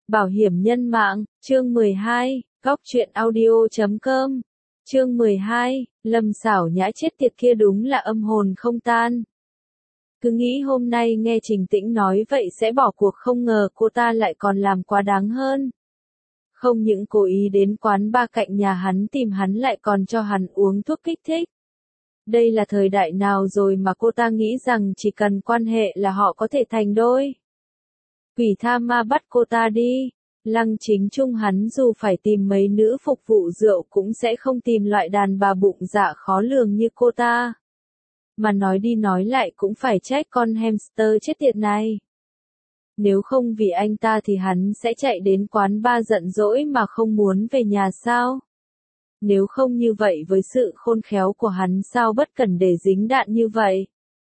Bảo hiểm nhân mạng, chương 12, góc truyện audio.com. Chương 12, Lâm Xảo Nhã chết tiệt kia đúng là âm hồn không tan. Cứ nghĩ hôm nay nghe Trình Tĩnh nói vậy sẽ bỏ cuộc, không ngờ cô ta lại còn làm quá đáng hơn. Không những cố ý đến quán bar cạnh nhà hắn tìm hắn, lại còn cho hắn uống thuốc kích thích. Đây là thời đại nào rồi mà cô ta nghĩ rằng chỉ cần quan hệ là họ có thể thành đôi. Quỷ tha ma bắt cô ta đi. Lăng Chính Trung hắn dù phải tìm mấy nữ phục vụ rượu cũng sẽ không tìm loại đàn bà bụng dạ khó lường như cô ta. Mà nói đi nói lại cũng phải trách con hamster chết tiệt này. Nếu không vì anh ta thì hắn sẽ chạy đến quán bar giận dỗi mà không muốn về nhà sao? Nếu không như vậy với sự khôn khéo của hắn sao bất cẩn để dính đạn như vậy?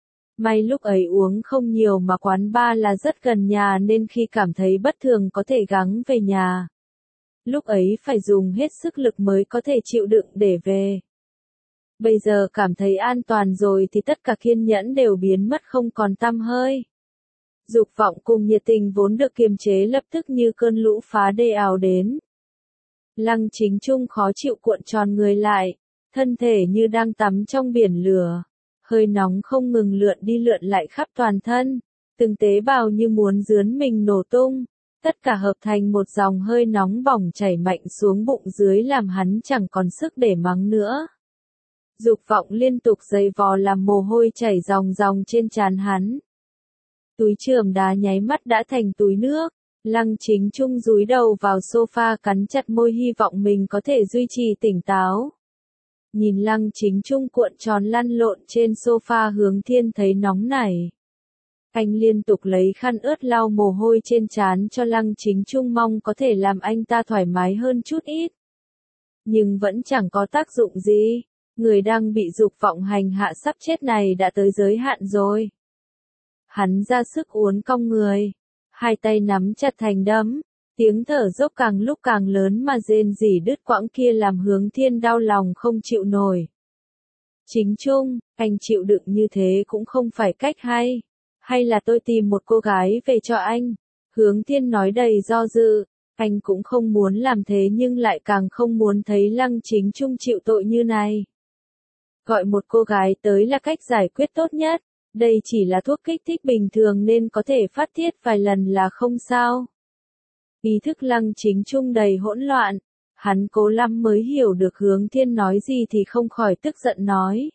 May lúc ấy uống không nhiều mà quán bar là rất gần nhà nên khi cảm thấy bất thường có thể gắng về nhà. Lúc ấy phải dùng hết sức lực mới có thể chịu đựng để về. Bây giờ cảm thấy an toàn rồi thì tất cả kiên nhẫn đều biến mất không còn tăm hơi. Dục vọng cùng nhiệt tình vốn được kiềm chế lập tức như cơn lũ phá đê ào đến. Lăng Chính Trung khó chịu cuộn tròn người lại, thân thể như đang tắm trong biển lửa. Hơi nóng không ngừng lượn đi lượn lại khắp toàn thân, từng tế bào như muốn rướn mình nổ tung, tất cả hợp thành một dòng hơi nóng bỏng chảy mạnh xuống bụng dưới làm hắn chẳng còn sức để mắng nữa. Dục vọng liên tục giày vò làm mồ hôi chảy ròng ròng trên trán hắn. Túi chườm đá nháy mắt đã thành túi nước, Lăng Chính Trung dúi đầu vào sofa cắn chặt môi hy vọng mình có thể duy trì tỉnh táo. Nhìn Lăng Chính Trung cuộn tròn lăn lộn trên sofa, Hướng Thiên thấy nóng nảy. Anh liên tục lấy khăn ướt lau mồ hôi trên trán cho Lăng Chính Trung, mong có thể làm anh ta thoải mái hơn chút ít. Nhưng vẫn chẳng có tác dụng gì, người đang bị dục vọng hành hạ sắp chết này đã tới giới hạn rồi. Hắn ra sức uốn cong người, hai tay nắm chặt thành đấm. Tiếng thở dốc càng lúc càng lớn mà rên rỉ đứt quãng kia làm Hướng Thiên đau lòng không chịu nổi. Chính Trung, anh chịu đựng như thế cũng không phải cách hay. Hay là tôi tìm một cô gái về cho anh? Hướng Thiên nói đầy do dự. Anh cũng không muốn làm thế nhưng lại càng không muốn thấy Lăng Chính Trung chịu tội như này. Gọi một cô gái tới là cách giải quyết tốt nhất. Đây chỉ là thuốc kích thích bình thường nên có thể phát tiết vài lần là không sao. Ý thức Lăng Chính Trung đầy hỗn loạn, hắn cố lắm mới hiểu được Hướng Thiên nói gì thì không khỏi tức giận nói.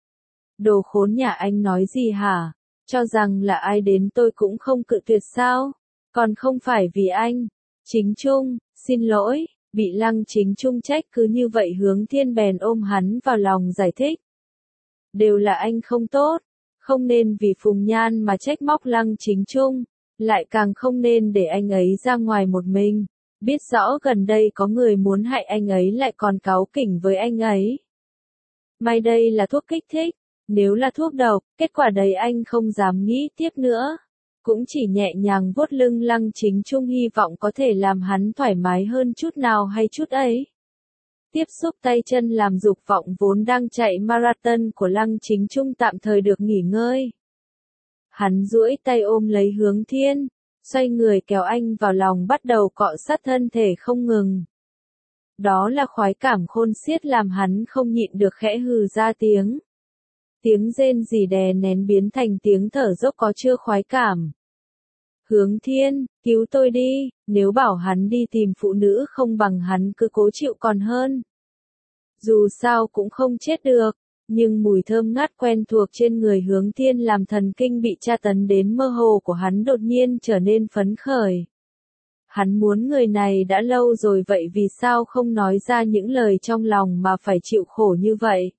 Đồ khốn nhà anh nói gì hả? Cho rằng là ai đến tôi cũng không cự tuyệt sao? Còn không phải vì anh. Chính Trung, xin lỗi, bị Lăng Chính Trung trách cứ như vậy Hướng Thiên bèn ôm hắn vào lòng giải thích. Đều là anh không tốt, không nên vì Phùng Nhan mà trách móc Lăng Chính Trung. Lại càng không nên để anh ấy ra ngoài một mình, biết rõ gần đây có người muốn hại anh ấy lại còn cáu kỉnh với anh ấy. May đây là thuốc kích thích, nếu là thuốc độc, kết quả đấy anh không dám nghĩ tiếp nữa. Cũng chỉ nhẹ nhàng vuốt lưng Lăng Chính Trung hy vọng có thể làm hắn thoải mái hơn chút nào hay chút ấy. Tiếp xúc tay chân làm dục vọng vốn đang chạy marathon của Lăng Chính Trung tạm thời được nghỉ ngơi. Hắn duỗi tay ôm lấy Hướng Thiên, xoay người kéo anh vào lòng bắt đầu cọ sát thân thể không ngừng. Đó là khoái cảm khôn xiết làm hắn không nhịn được khẽ hừ ra tiếng. Tiếng rên rỉ đè nén biến thành tiếng thở dốc có chưa khoái cảm. Hướng Thiên, cứu tôi đi, nếu bảo hắn đi tìm phụ nữ không bằng hắn cứ cố chịu còn hơn. Dù sao cũng không chết được. Nhưng mùi thơm ngát quen thuộc trên người Hướng Thiên làm thần kinh bị tra tấn đến mơ hồ của hắn đột nhiên trở nên phấn khởi. Hắn muốn người này đã lâu rồi, vậy vì sao không nói ra những lời trong lòng mà phải chịu khổ như vậy?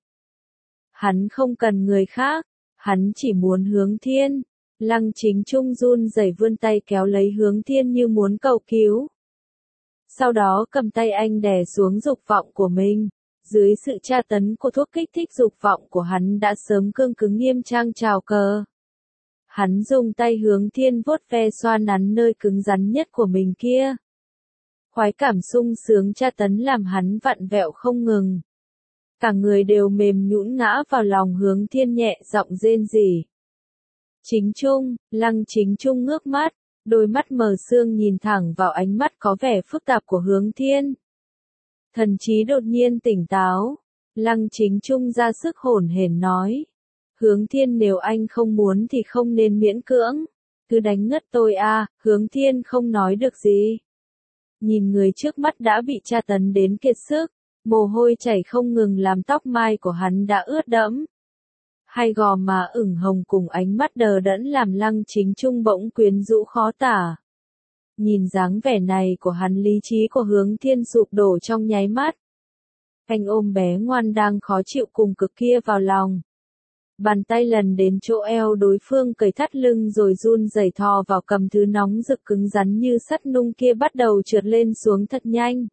Hắn không cần người khác, hắn chỉ muốn Hướng Thiên. Lăng Chính Trung run rẩy vươn tay kéo lấy Hướng Thiên như muốn cầu cứu. Sau đó cầm tay anh đè xuống dục vọng của mình. Dưới sự tra tấn của thuốc kích thích dục vọng của hắn đã sớm cương cứng nghiêm trang trào cờ. Hắn dùng tay Hướng Thiên vuốt ve xoa nắn nơi cứng rắn nhất của mình kia. Khoái cảm sung sướng tra tấn làm hắn vặn vẹo không ngừng. Cả người đều mềm nhũn ngã vào lòng Hướng Thiên nhẹ giọng rên rỉ. Chính Trung, Lăng Chính Trung ngước mắt, Đôi mắt mờ sương nhìn thẳng vào ánh mắt có vẻ phức tạp của Hướng Thiên. Thần trí đột nhiên tỉnh táo. Lăng Chính Trung ra sức hổn hển nói. Hướng Thiên, nếu anh không muốn thì không nên miễn cưỡng. Cứ đánh ngất tôi à. Hướng Thiên không nói được gì. Nhìn người trước mắt đã bị tra tấn đến kiệt sức. Mồ hôi chảy không ngừng làm tóc mai của hắn đã ướt đẫm. Hai gò má ửng hồng cùng ánh mắt đờ đẫn làm Lăng Chính Trung bỗng quyến rũ khó tả. Nhìn dáng vẻ này của hắn, lý trí của Hướng Thiên sụp đổ trong nháy mắt. Anh ôm bé ngoan đang khó chịu cùng cực kia vào lòng. Bàn tay lần đến chỗ eo đối phương cởi thắt lưng rồi run rẩy thò vào cầm thứ nóng rực cứng rắn như sắt nung kia bắt đầu trượt lên xuống thật nhanh.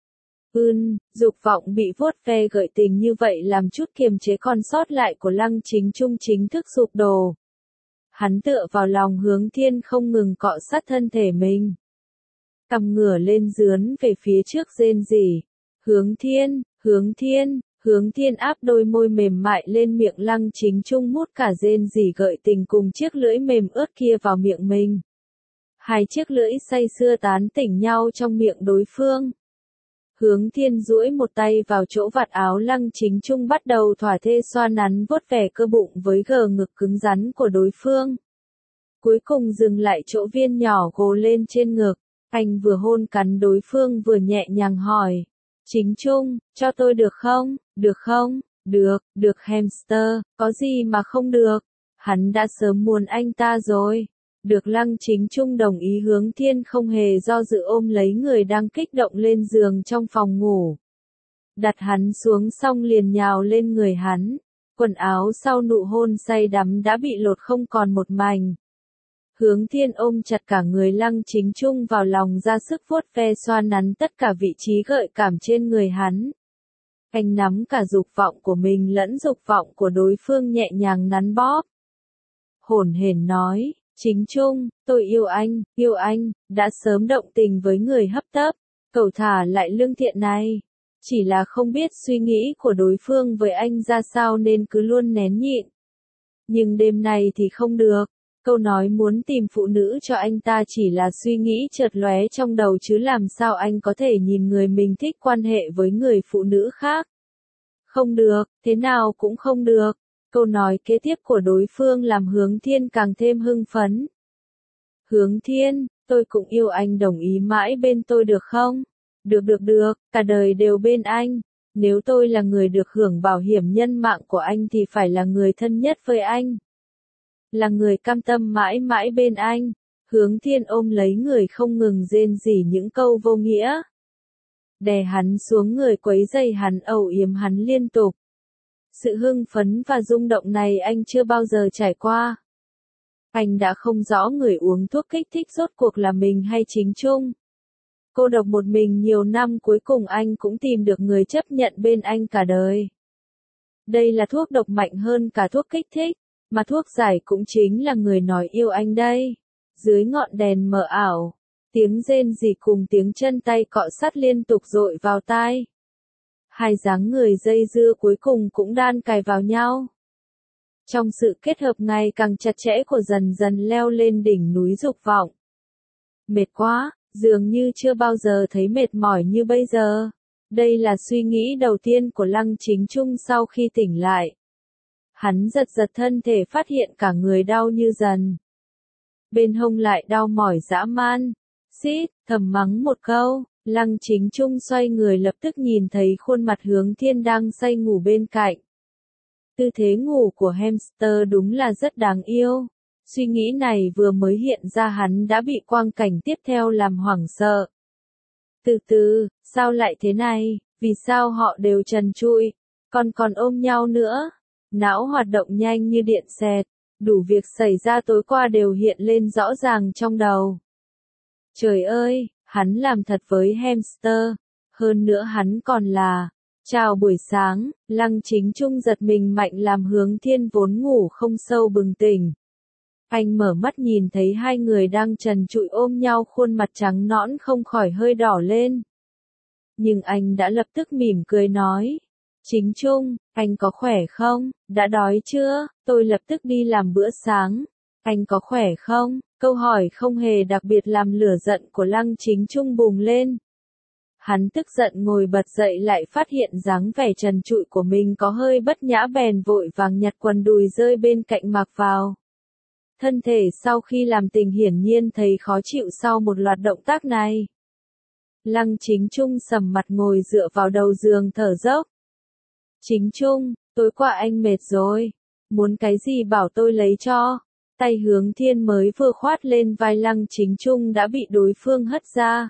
Dục vọng bị vuốt ve gợi tình như vậy làm chút kiềm chế còn sót lại của Lăng Chính Trung chính thức sụp đổ. Hắn tựa vào lòng Hướng Thiên không ngừng cọ sát thân thể mình. Cằm ngửa lên dướn về phía trước rên rỉ. Hướng Thiên, Hướng Thiên, Hướng Thiên áp đôi môi mềm mại lên miệng Lăng Chính Trung mút cả rên rỉ gợi tình cùng chiếc lưỡi mềm ướt kia vào miệng mình. Hai chiếc lưỡi say sưa tán tỉnh nhau trong miệng đối phương. Hướng Thiên duỗi một tay vào chỗ vạt áo Lăng Chính Trung bắt đầu thỏa thê xoa nắn vuốt ve cơ bụng với gờ ngực cứng rắn của đối phương. Cuối cùng dừng lại chỗ viên nhỏ gồ lên trên ngực, anh vừa hôn cắn đối phương vừa nhẹ nhàng hỏi. Chính Trung, cho tôi được không? Được không? Được hamster, có gì mà không được? Hắn đã sớm muốn anh ta rồi. Được. Lăng Chính Trung đồng ý. Hướng Thiên không hề do dự ôm lấy người đang kích động lên giường trong phòng ngủ. Đặt hắn xuống xong liền nhào lên người hắn. Quần áo sau nụ hôn say đắm đã bị lột không còn một mảnh. Hướng Thiên ôm chặt cả người Lăng Chính Trung vào lòng ra sức vuốt ve xoa nắn tất cả vị trí gợi cảm trên người hắn. Anh nắm cả dục vọng của mình lẫn dục vọng của đối phương nhẹ nhàng nắn bóp. Hổn hển nói. Chính Trung, tôi yêu anh, đã sớm động tình với người hấp tấp, cẩu thả lại lương thiện này. Chỉ là không biết suy nghĩ của đối phương với anh ra sao nên cứ luôn nén nhịn. Nhưng đêm này thì không được, câu nói muốn tìm phụ nữ cho anh ta chỉ là suy nghĩ chợt lóe trong đầu chứ làm sao anh có thể nhìn người mình thích quan hệ với người phụ nữ khác. Không được, thế nào cũng không được. Câu nói kế tiếp của đối phương làm Hướng Thiên càng thêm hưng phấn. Hướng Thiên, tôi cũng yêu anh, đồng ý mãi bên tôi được không? Được, cả đời đều bên anh. Nếu tôi là người được hưởng bảo hiểm nhân mạng của anh thì phải là người thân nhất với anh. Là người cam tâm mãi mãi bên anh. Hướng Thiên ôm lấy người không ngừng rên rỉ những câu vô nghĩa. Đè hắn xuống người quấy rầy hắn, âu yếm hắn liên tục. Sự hưng phấn và rung động này anh chưa bao giờ trải qua. Anh đã không rõ người uống thuốc kích thích rốt cuộc là mình hay Chính Trung. Cô độc một mình nhiều năm cuối cùng anh cũng tìm được người chấp nhận bên anh cả đời. Đây là thuốc độc mạnh hơn cả thuốc kích thích, mà thuốc giải cũng chính là người nói yêu anh đây. Dưới ngọn đèn mờ ảo, tiếng rên rỉ cùng tiếng chân tay cọ sát liên tục dội vào tai. Hai dáng người dây dưa cuối cùng cũng đan cài vào nhau. Trong sự kết hợp ngày càng chặt chẽ của dần dần leo lên đỉnh núi dục vọng. Mệt quá, dường như chưa bao giờ thấy mệt mỏi như bây giờ. Đây là suy nghĩ đầu tiên của Lăng Chính Trung sau khi tỉnh lại. Hắn giật thân thể phát hiện cả người đau như dần. Bên hông lại đau mỏi dã man. Xít, thầm mắng một câu. Lăng Chính Trung xoay người lập tức nhìn thấy khuôn mặt Hướng Thiên đang say ngủ bên cạnh. Tư thế ngủ của hamster đúng là rất đáng yêu. Suy nghĩ này vừa mới hiện ra hắn đã bị quang cảnh tiếp theo làm hoảng sợ. Từ từ, sao lại thế này, vì sao họ đều trần trụi, còn ôm nhau nữa. Não hoạt động nhanh như điện xẹt, đủ việc xảy ra tối qua đều hiện lên rõ ràng trong đầu. Trời ơi! Hắn làm thật với hamster, hơn nữa hắn còn là, chào buổi sáng, Lăng Chính Trung giật mình mạnh làm Hướng Thiên vốn ngủ không sâu bừng tỉnh. Anh mở mắt nhìn thấy hai người đang trần trụi ôm nhau, khuôn mặt trắng nõn không khỏi hơi đỏ lên. Nhưng anh đã lập tức mỉm cười nói, Chính Trung, anh có khỏe không, đã đói chưa, tôi lập tức đi làm bữa sáng, anh có khỏe không, Câu hỏi không hề đặc biệt làm lửa giận của Lăng Chính Trung bùng lên. Hắn tức giận ngồi bật dậy lại phát hiện dáng vẻ trần trụi của mình có hơi bất nhã bèn vội vàng nhặt quần đùi rơi bên cạnh mặc vào. Thân thể sau khi làm tình hiển nhiên thấy khó chịu sau một loạt động tác này. Lăng Chính Trung sầm mặt ngồi dựa vào đầu giường thở dốc. Chính Trung, tối qua anh mệt rồi. Muốn cái gì bảo tôi lấy cho. Tay Hướng Thiên mới vừa khoát lên vai Lăng Chính Trung đã bị đối phương hất ra.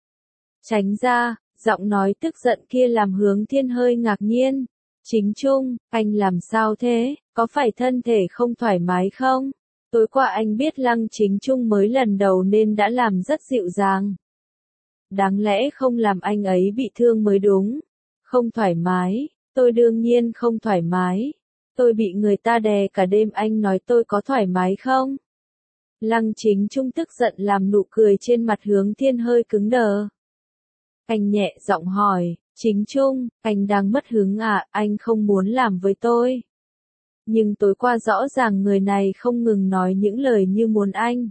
Tránh ra, giọng nói tức giận kia làm Hướng Thiên hơi ngạc nhiên. Chính Trung, anh làm sao thế, có phải thân thể không thoải mái không? Tối qua anh biết Lăng Chính Trung mới lần đầu nên đã làm rất dịu dàng. Đáng lẽ không làm anh ấy bị thương mới đúng. Không thoải mái, tôi đương nhiên không thoải mái. Tôi bị người ta đè cả đêm, anh nói tôi có thoải mái không? Lăng Chính Trung tức giận làm nụ cười trên mặt Hướng Thiên hơi cứng đờ. Anh nhẹ giọng hỏi, Chính Trung, anh đang mất hứng à, anh không muốn làm với tôi. Nhưng tối qua rõ ràng người này không ngừng nói những lời như muốn anh.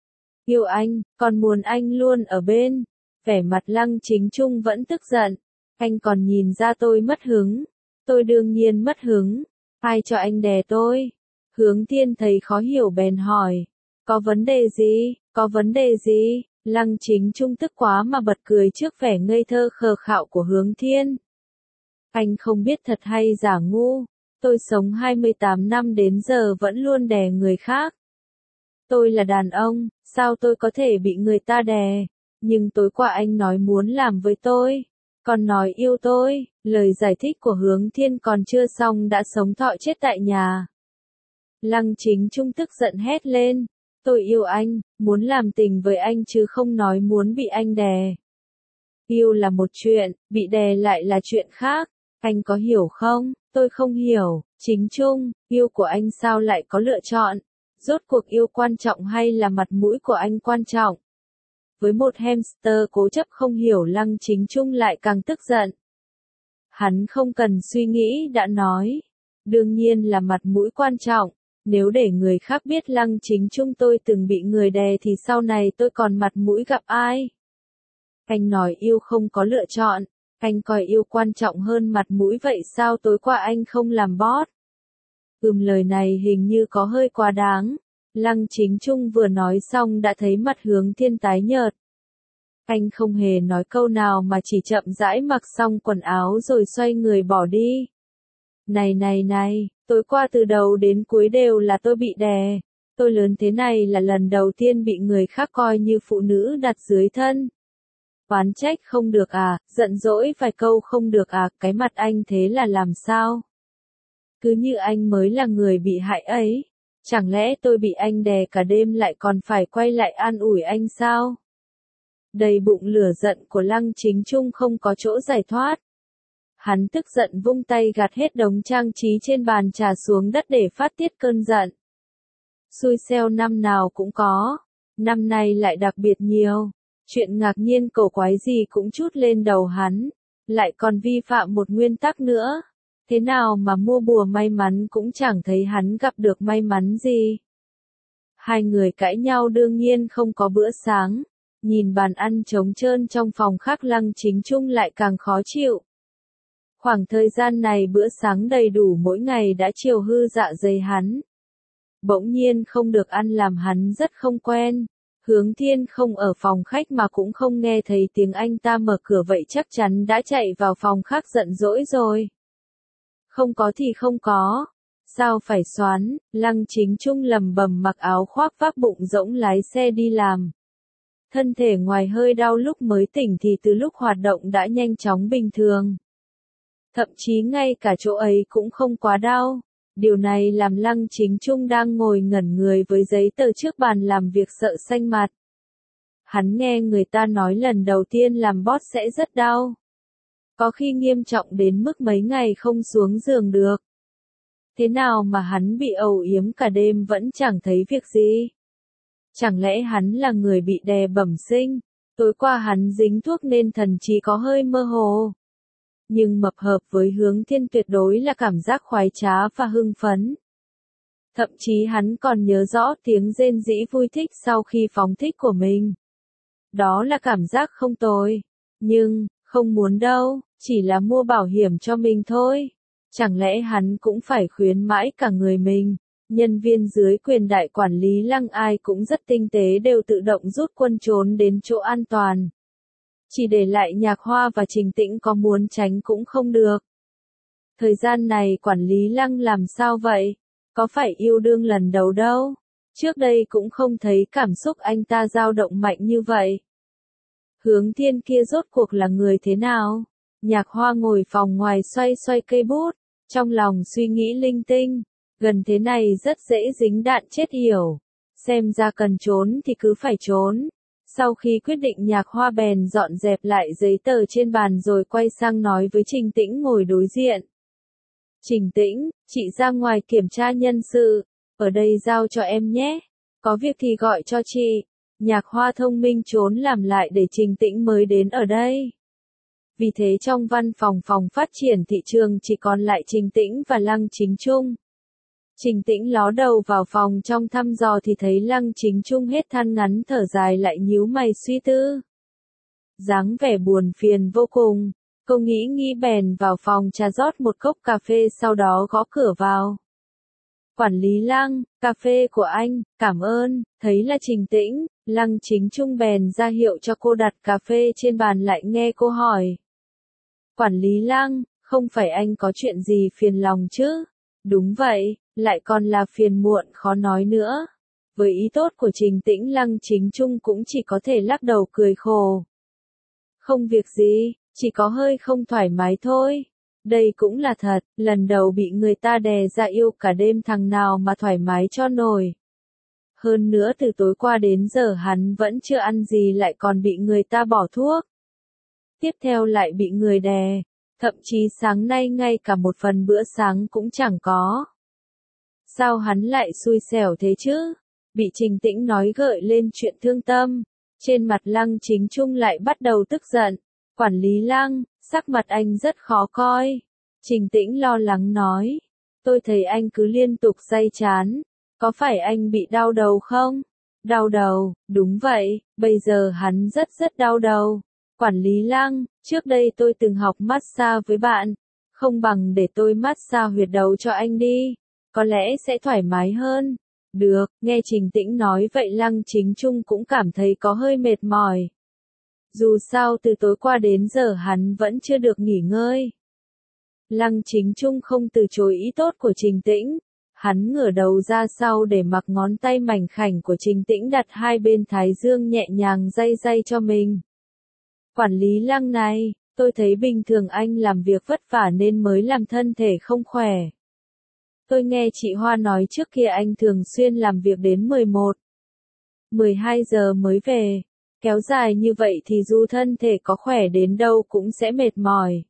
Yêu anh, còn muốn anh luôn ở bên. Vẻ mặt Lăng Chính Trung vẫn tức giận. Anh còn nhìn ra tôi mất hứng. Tôi đương nhiên mất hứng. Ai cho anh đè tôi? Hướng Thiên thấy khó hiểu bèn hỏi. Có vấn đề gì? Có vấn đề gì? Lăng Chính Trung tức quá mà bật cười trước vẻ ngây thơ khờ khạo của Hướng Thiên. Anh không biết thật hay giả ngu. Tôi sống 28 năm đến giờ vẫn luôn đè người khác. Tôi là đàn ông, sao tôi có thể bị người ta đè? Nhưng tối qua anh nói muốn làm với tôi, còn nói yêu tôi, lời giải thích của Hướng Thiên còn chưa xong đã sống thọ chết tại nhà. Lăng Chính Trung tức giận hét lên, tôi yêu anh, muốn làm tình với anh chứ không nói muốn bị anh đè. Yêu là một chuyện, bị đè lại là chuyện khác, anh có hiểu không? Tôi không hiểu, Chính Trung, yêu của anh sao lại có lựa chọn? Rốt cuộc yêu quan trọng hay là mặt mũi của anh quan trọng? Với một hamster cố chấp không hiểu, Lăng Chính Trung lại càng tức giận. Hắn không cần suy nghĩ đã nói. Đương nhiên là mặt mũi quan trọng. Nếu để người khác biết Lăng Chính Trung tôi từng bị người đè thì sau này tôi còn mặt mũi gặp ai? Anh nói yêu không có lựa chọn. Anh coi yêu quan trọng hơn mặt mũi vậy sao tối qua anh không làm boss? Lời này hình như có hơi quá đáng. Lăng Chính Trung vừa nói xong đã thấy mặt Hướng Thiên tái nhợt. Anh không hề nói câu nào mà chỉ chậm rãi mặc xong quần áo rồi xoay người bỏ đi. Này, tối qua từ đầu đến cuối đều là tôi bị đè. Tôi lớn thế này là lần đầu tiên bị người khác coi như phụ nữ đặt dưới thân. Oán trách không được à, giận dỗi vài câu không được à, cái mặt anh thế là làm sao? Cứ như anh mới là người bị hại ấy. Chẳng lẽ tôi bị anh đè cả đêm lại còn phải quay lại an ủi anh sao? Đầy bụng lửa giận của Lăng Chính Trung không có chỗ giải thoát. Hắn tức giận vung tay gạt hết đống trang trí trên bàn trà xuống đất để phát tiết cơn giận. Xui xẻo năm nào cũng có, năm nay lại đặc biệt nhiều. Chuyện ngạc nhiên cổ quái gì cũng trút lên đầu hắn, lại còn vi phạm một nguyên tắc nữa. Thế nào mà mua bùa may mắn cũng chẳng thấy hắn gặp được may mắn gì. Hai người cãi nhau đương nhiên không có bữa sáng. Nhìn bàn ăn trống trơn trong phòng khác, Lăng Chính Trung lại càng khó chịu. Khoảng thời gian này bữa sáng đầy đủ mỗi ngày đã chiều hư dạ dày hắn. Bỗng nhiên không được ăn làm hắn rất không quen. Hướng Thiên không ở phòng khách mà cũng không nghe thấy tiếng anh ta mở cửa vậy chắc chắn đã chạy vào phòng khác giận dỗi rồi. Không có thì không có. Sao phải xoắn, Lăng Chính Trung lầm bầm mặc áo khoác vác bụng rỗng lái xe đi làm. Thân thể ngoài hơi đau lúc mới tỉnh thì từ lúc hoạt động đã nhanh chóng bình thường. Thậm chí ngay cả chỗ ấy cũng không quá đau. Điều này làm Lăng Chính Trung đang ngồi ngẩn người với giấy tờ trước bàn làm việc sợ xanh mặt. Hắn nghe người ta nói lần đầu tiên làm boss sẽ rất đau. Có khi nghiêm trọng đến mức mấy ngày không xuống giường được. Thế nào mà hắn bị âu yếm cả đêm vẫn chẳng thấy việc gì? Chẳng lẽ hắn là người bị đè bẩm sinh? Tối qua hắn dính thuốc nên thần trí có hơi mơ hồ. Nhưng mập hợp với Hướng Thiên tuyệt đối là cảm giác khoái trá và hưng phấn. Thậm chí hắn còn nhớ rõ tiếng rên rỉ vui thích sau khi phóng thích của mình. Đó là cảm giác không tồi. Nhưng, không muốn đâu, chỉ là mua bảo hiểm cho mình thôi. Chẳng lẽ hắn cũng phải khuyến mãi cả người mình? Nhân viên dưới quyền đại quản lý Lăng ai cũng rất tinh tế đều tự động rút quân trốn đến chỗ an toàn. Chỉ để lại Nhạc Hoa và Trình Tĩnh có muốn tránh cũng không được. Thời gian này quản lý Lăng làm sao vậy? Có phải yêu đương lần đầu đâu? Trước đây cũng không thấy cảm xúc anh ta dao động mạnh như vậy. Hướng Thiên kia rốt cuộc là người thế nào? Nhạc Hoa ngồi phòng ngoài xoay xoay cây bút, trong lòng suy nghĩ linh tinh. Gần thế này rất dễ dính đạn chết yểu. Xem ra cần trốn thì cứ phải trốn. Sau khi quyết định Nhạc Hoa bèn dọn dẹp lại giấy tờ trên bàn rồi quay sang nói với Trình Tĩnh ngồi đối diện. Trình Tĩnh, chị ra ngoài kiểm tra nhân sự, ở đây giao cho em nhé. Có việc thì gọi cho chị. Nhạc Hoa thông minh trốn làm lại để Trình Tĩnh mới đến ở đây. Vì thế trong văn phòng phát triển thị trường chỉ còn lại Trình Tĩnh và Lăng Chính Trung. Trình Tĩnh ló đầu vào phòng trong thăm dò thì thấy Lăng Chính Trung hết than ngắn thở dài lại nhíu mày suy tư. Dáng vẻ buồn phiền vô cùng, cô nghĩ bèn vào phòng trà rót một cốc cà phê sau đó gõ cửa vào. Quản lý Lăng, cà phê của anh, cảm ơn, thấy là Trình Tĩnh, Lăng Chính Trung bèn ra hiệu cho cô đặt cà phê trên bàn lại nghe cô hỏi. Quản lý Lăng, không phải anh có chuyện gì phiền lòng chứ? Đúng vậy, lại còn là phiền muộn khó nói nữa. Với ý tốt của Trình Tĩnh Lăng Chính Trung cũng chỉ có thể lắc đầu cười khổ. Không việc gì, chỉ có hơi không thoải mái thôi. Đây cũng là thật, lần đầu bị người ta đè ra yêu cả đêm thằng nào mà thoải mái cho nổi. Hơn nữa từ tối qua đến giờ hắn vẫn chưa ăn gì lại còn bị người ta bỏ thuốc. Tiếp theo lại bị người đè, thậm chí sáng nay ngay cả một phần bữa sáng cũng chẳng có. Sao hắn lại xui xẻo thế chứ? Bị Trình Tĩnh nói gợi lên chuyện thương tâm. Trên mặt Lăng Chính Trung lại bắt đầu tức giận. Quản lý Lăng, sắc mặt anh rất khó coi. Trình Tĩnh lo lắng nói. Tôi thấy anh cứ liên tục day chán. Có phải anh bị đau đầu không? Đau đầu, đúng vậy, bây giờ hắn rất đau đầu. Quản lý Lăng, trước đây tôi từng học massage với bạn. Không bằng để tôi massage huyệt đầu cho anh đi. Có lẽ sẽ thoải mái hơn. Được, nghe Trình Tĩnh nói vậy Lăng Chính Trung cũng cảm thấy có hơi mệt mỏi. Dù sao từ tối qua đến giờ hắn vẫn chưa được nghỉ ngơi. Lăng Chính Trung không từ chối ý tốt của Trình Tĩnh. Hắn ngửa đầu ra sau để mặc ngón tay mảnh khảnh của Trình Tĩnh đặt hai bên thái dương nhẹ nhàng day cho mình. Quản lý Lăng này, tôi thấy bình thường anh làm việc vất vả nên mới làm thân thể không khỏe. Tôi nghe chị Hoa nói trước kia anh thường xuyên làm việc đến 11, 12 giờ mới về. Kéo dài như vậy thì dù thân thể có khỏe đến đâu cũng sẽ mệt mỏi.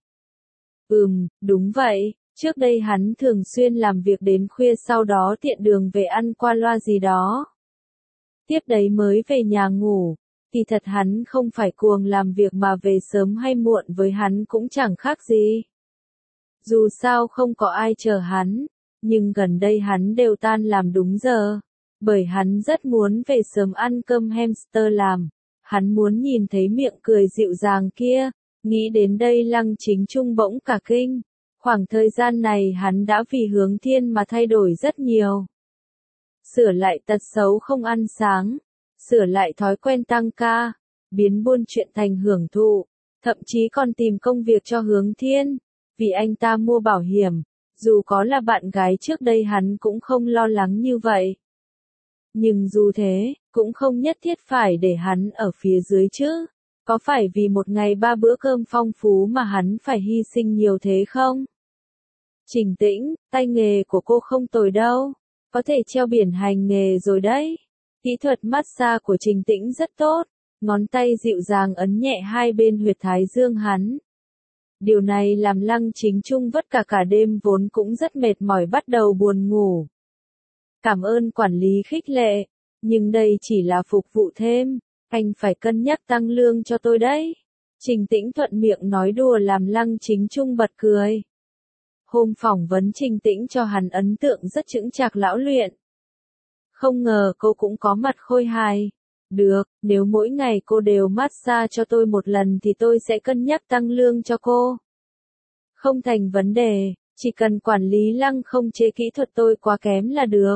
Đúng vậy, trước đây hắn thường xuyên làm việc đến khuya sau đó tiện đường về ăn qua loa gì đó. Tiếp đấy mới về nhà ngủ. Thì thật hắn không phải cuồng làm việc mà về sớm hay muộn với hắn cũng chẳng khác gì. Dù sao không có ai chờ hắn, nhưng gần đây hắn đều tan làm đúng giờ. Bởi hắn rất muốn về sớm ăn cơm hamster làm. Hắn muốn nhìn thấy miệng cười dịu dàng kia. Nghĩ đến đây Lăng Chính Trung bỗng cả kinh. Khoảng thời gian này hắn đã vì Hướng Thiên mà thay đổi rất nhiều. Sửa lại tật xấu không ăn sáng. Sửa lại thói quen tăng ca. Biến buôn chuyện thành hưởng thụ. Thậm chí còn tìm công việc cho Hướng Thiên. Vì anh ta mua bảo hiểm. Dù có là bạn gái trước đây hắn cũng không lo lắng như vậy. Nhưng dù thế, cũng không nhất thiết phải để hắn ở phía dưới chứ. Có phải vì một ngày 3 bữa cơm phong phú mà hắn phải hy sinh nhiều thế không? Trình Tĩnh, tay nghề của cô không tồi đâu. Có thể treo biển hành nghề rồi đấy. Kỹ thuật massage của Trình Tĩnh rất tốt. Ngón tay dịu dàng ấn nhẹ hai bên huyệt thái dương hắn. Điều này làm Lăng Chính Trung vất cả đêm vốn cũng rất mệt mỏi bắt đầu buồn ngủ. Cảm ơn quản lý khích lệ, nhưng đây chỉ là phục vụ thêm, anh phải cân nhắc tăng lương cho tôi đấy. Trình Tĩnh thuận miệng nói đùa làm Lăng Chính Trung bật cười. Hôm phỏng vấn Trình Tĩnh cho hắn ấn tượng rất chững chạc lão luyện. Không ngờ cô cũng có mặt khôi hài. Được, nếu mỗi ngày cô đều massage cho tôi một lần thì tôi sẽ cân nhắc tăng lương cho cô. Không thành vấn đề, chỉ cần quản lý Lăng không chế kỹ thuật tôi quá kém là được.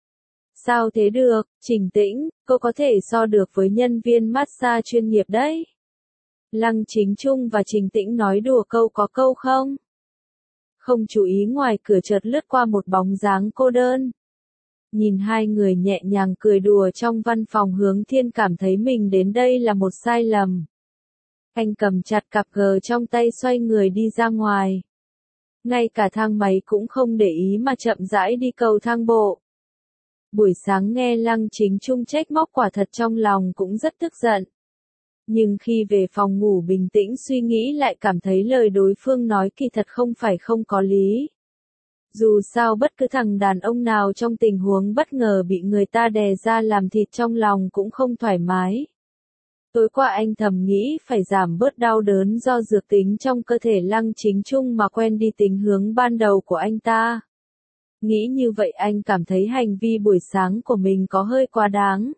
Sao thế được, Trình Tĩnh, cô có thể so được với nhân viên massage chuyên nghiệp đấy. Lăng Chính Trung và Trình Tĩnh nói đùa câu có câu không? Không chú ý ngoài cửa chợt lướt qua một bóng dáng cô đơn. Nhìn hai người nhẹ nhàng cười đùa trong văn phòng, Hướng Thiên cảm thấy mình đến đây là một sai lầm. Anh cầm chặt cặp gờ trong tay xoay người đi ra ngoài. Ngay cả thang máy cũng không để ý mà chậm rãi đi cầu thang bộ. Buổi sáng nghe Lăng Chính Trung trách móc quả thật trong lòng cũng rất tức giận. Nhưng khi về phòng ngủ bình tĩnh suy nghĩ lại cảm thấy lời đối phương nói kỳ thật không phải không có lý. Dù sao bất cứ thằng đàn ông nào trong tình huống bất ngờ bị người ta đè ra làm thịt trong lòng cũng không thoải mái. Tối qua anh thầm nghĩ phải giảm bớt đau đớn do dược tính trong cơ thể Lăng Chính Trung mà quên đi tính hướng ban đầu của anh ta. Nghĩ như vậy anh cảm thấy hành vi buổi sáng của mình có hơi quá đáng.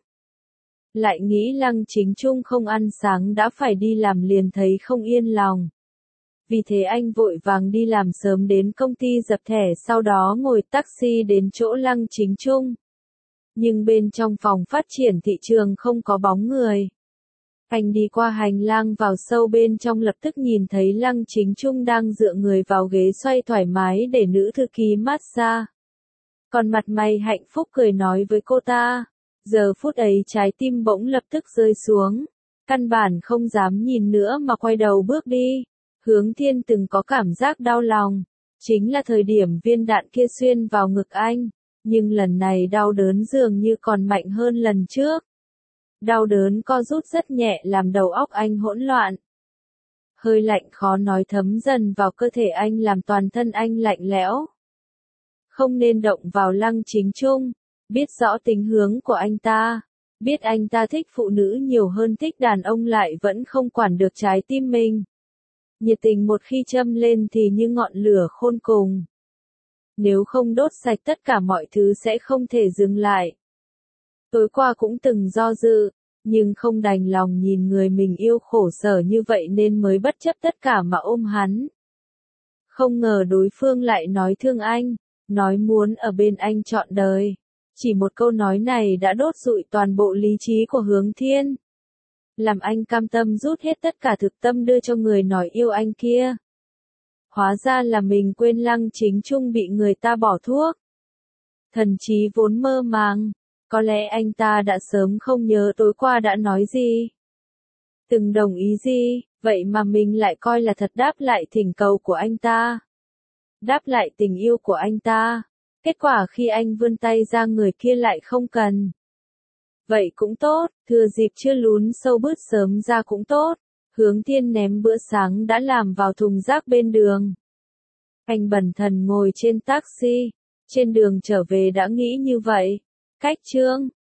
Lại nghĩ Lăng Chính Trung không ăn sáng đã phải đi làm liền thấy không yên lòng. Vì thế anh vội vàng đi làm sớm đến công ty dập thẻ, sau đó ngồi taxi đến chỗ Lăng Chính Trung. Nhưng bên trong phòng phát triển thị trường không có bóng người. Anh đi qua hành lang vào sâu bên trong lập tức nhìn thấy Lăng Chính Trung đang dựa người vào ghế xoay thoải mái để nữ thư ký massage. Còn mặt mày hạnh phúc cười nói với cô ta. Giờ phút ấy trái tim bỗng lập tức rơi xuống. Căn bản không dám nhìn nữa mà quay đầu bước đi. Hướng Thiên từng có cảm giác đau lòng. Chính là thời điểm viên đạn kia xuyên vào ngực anh. Nhưng lần này đau đớn dường như còn mạnh hơn lần trước. Đau đớn co rút rất nhẹ làm đầu óc anh hỗn loạn. Hơi lạnh khó nói thấm dần vào cơ thể anh làm toàn thân anh lạnh lẽo. Không nên động vào Lăng Chính Trung. Biết rõ tình hướng của anh ta. Biết anh ta thích phụ nữ nhiều hơn thích đàn ông lại vẫn không quản được trái tim mình. Nhiệt tình một khi châm lên thì như ngọn lửa khôn cùng. Nếu không đốt sạch tất cả mọi thứ sẽ không thể dừng lại. Tối qua cũng từng do dự, nhưng không đành lòng nhìn người mình yêu khổ sở như vậy nên mới bất chấp tất cả mà ôm hắn. Không ngờ đối phương lại nói thương anh, nói muốn ở bên anh trọn đời. Chỉ một câu nói này đã đốt rụi toàn bộ lý trí của Hướng Thiên. Làm anh cam tâm rút hết tất cả thực tâm đưa cho người nói yêu anh kia. Hóa ra là mình quên Lăng Chính Trung bị người ta bỏ thuốc. Thần trí vốn mơ màng, có lẽ anh ta đã sớm không nhớ tối qua đã nói gì. Từng đồng ý gì, vậy mà mình lại coi là thật đáp lại thỉnh cầu của anh ta. Đáp lại tình yêu của anh ta. Kết quả khi anh vươn tay ra người kia lại không cần. Vậy cũng tốt, thừa dịp chưa lún sâu bứt sớm ra cũng tốt. Hướng Thiên ném bữa sáng đã làm vào thùng rác bên đường. Anh bần thần ngồi trên taxi. Trên đường trở về đã nghĩ như vậy. Cách chương